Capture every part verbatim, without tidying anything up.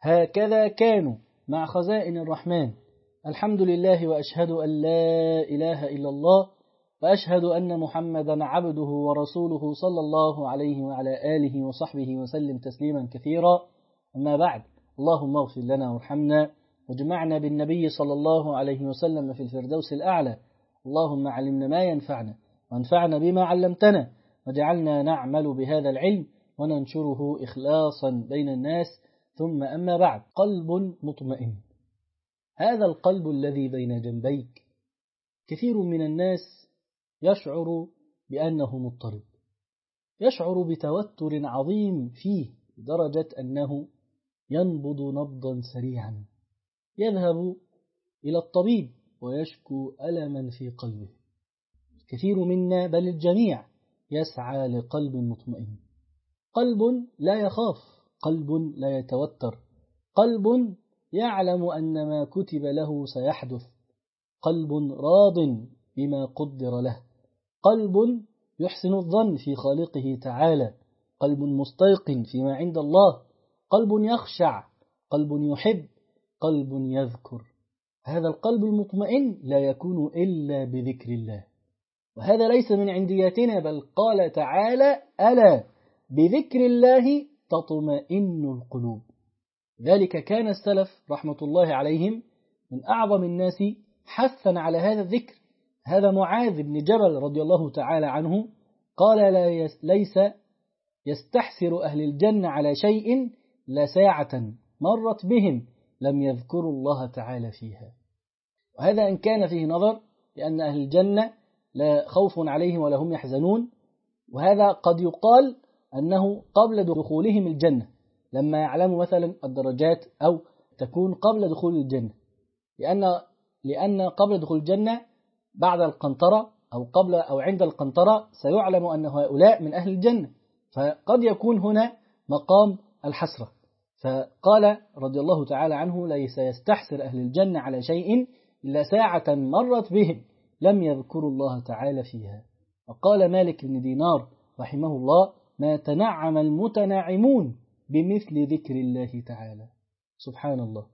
هكذا كانوا مع خزائن الرحمن. الحمد لله وأشهد أن لا إله إلا الله وأشهد أن محمدا عبده ورسوله صلى الله عليه وعلى آله وصحبه وسلم تسليما كثيرا. أما بعد، اللهم اغفر لنا وارحمنا واجمعنا بالنبي صلى الله عليه وسلم في الفردوس الأعلى. اللهم علمنا ما ينفعنا وانفعنا بما علمتنا وجعلنا نعمل بهذا العلم وننشره إخلاصا بين الناس. ثم أما بعد، قلب مطمئن، هذا القلب الذي بين جنبيك كثير من الناس يشعر بأنه مضطرب، يشعر بتوتر عظيم فيه لدرجة أنه ينبض نبضا سريعا، يذهب إلى الطبيب ويشكو ألما في قلبه. كثير منا بل الجميع يسعى لقلب مطمئن، قلب لا يخاف، قلب لا يتوتر، قلب يعلم أن ما كتب له سيحدث، قلب راض بما قدر له، قلب يحسن الظن في خالقه تعالى، قلب مستيقن فيما عند الله، قلب يخشع، قلب يحب، قلب يذكر. هذا القلب المطمئن لا يكون إلا بذكر الله، وهذا ليس من عندياتنا، بل قال تعالى: ألا بذكر الله تطمئن القلوب. ذلك كان السلف رحمة الله عليهم من أعظم الناس حثا على هذا الذكر. هذا معاذ بن جبل رضي الله تعالى عنه قال: لا ليس يستحسر أهل الجنة على شيء لساعة مرت بهم لم يذكروا الله تعالى فيها. وهذا إن كان فيه نظر، لأن أهل الجنة لا خوف عليهم ولا هم يحزنون، وهذا قد يقال أنه قبل دخولهم الجنة، لما يعلموا مثلا الدرجات، أو تكون قبل دخول الجنة، لأن لأن قبل دخول الجنة بعد القنطرة أو قبل أو عند القنطرة سيعلم أن هؤلاء من أهل الجنة، فقد يكون هنا مقام الحسرة. فقال رضي الله تعالى عنه: ليس يستحسر أهل الجنة على شيء إلا ساعة مرت بهم لم يذكروا الله تعالى فيها. وقال مالك بن دينار رحمه الله: ما تنعم المتنعمون بمثل ذكر الله تعالى. سبحان الله.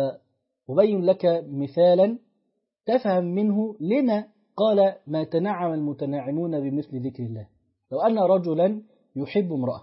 سأبين لك مثالا تفهم منه لما قال ما تنعم المتنعمون بمثل ذكر الله. لو أن رجلا يحب امرأة،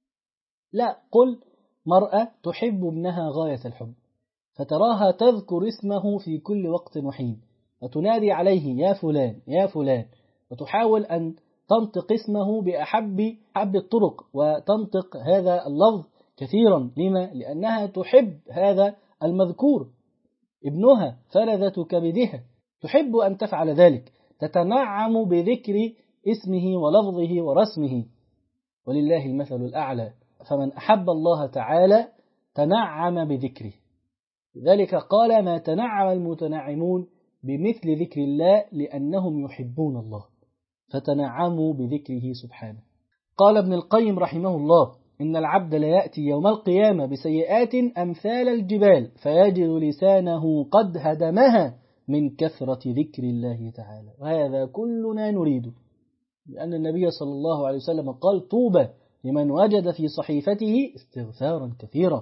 لا قل مرأة تحب ابنها غاية الحب، فتراها تذكر اسمه في كل وقت وحين وتنادي عليه: يا فلان يا فلان، وتحاول أن تنطق اسمه بأحب حب الطرق، وتنطق هذا اللفظ كثيرا. لما؟ لأنها تحب هذا المذكور، ابنها فلذة كبدها، تحب أن تفعل ذلك، تتنعم بذكر اسمه ولفظه ورسمه، ولله المثل الأعلى. فمن أحب الله تعالى تنعم بذكره. لذلك قال: ما تنعم المتنعمون بمثل ذكر الله لأنهم يحبون الله فتنعموا بذكره سبحانه. قال ابن القيم رحمه الله: إن العبد لا يأتي يوم القيامة بسيئات أمثال الجبال فيجد لسانه قد هدمها من كثرة ذكر الله تعالى. وهذا كلنا نريده، لأن النبي صلى الله عليه وسلم قال: طوبى لمن وجد في صحيفته استغفارا كثيرا.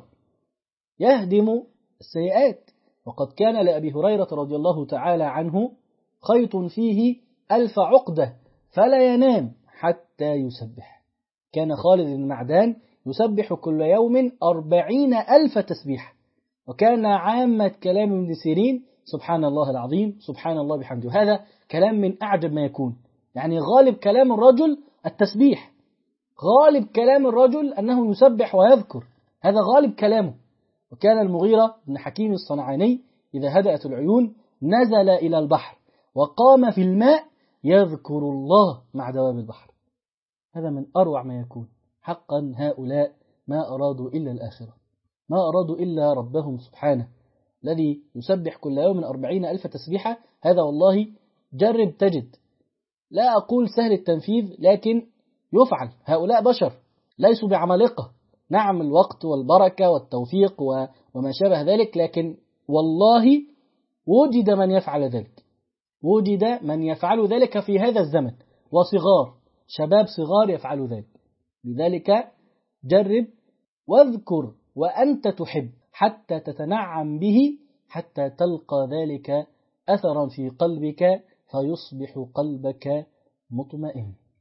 يهدم السيئات. وقد كان لأبي هريرة رضي الله تعالى عنه خيط فيه ألف عقدة فلا ينام حتى يسبح. كان خالد بن معدان يسبح كل يوم أربعين ألف تسبيح. وكان عامة كلام ابن سيرين: سبحان الله العظيم، سبحان الله بحمده. هذا كلام من أعجب ما يكون، يعني غالب كلام الرجل التسبيح، غالب كلام الرجل أنه يسبح ويذكر، هذا غالب كلامه. وكان المغيرة بن حكيم الصنعاني إذا هدأت العيون نزل إلى البحر وقام في الماء يذكر الله مع دواب البحر. هذا من أروع ما يكون. حقا هؤلاء ما أرادوا إلا الآخرة، ما أرادوا إلا ربهم سبحانه، الذي يسبح كل يوم أربعين ألف تسبيحة. هذا والله جرب تجد. لا أقول سهل التنفيذ، لكن يفعل. هؤلاء بشر ليسوا بعمالقة. نعم الوقت والبركة والتوفيق وما شابه ذلك، لكن والله وجد من يفعل ذلك، وجد من يفعل ذلك في هذا الزمن، وصغار شباب صغار يفعلوا ذلك. لذلك جرب واذكر وأنت تحب حتى تتنعم به، حتى تلقى ذلك أثرا في قلبك فيصبح قلبك مطمئن.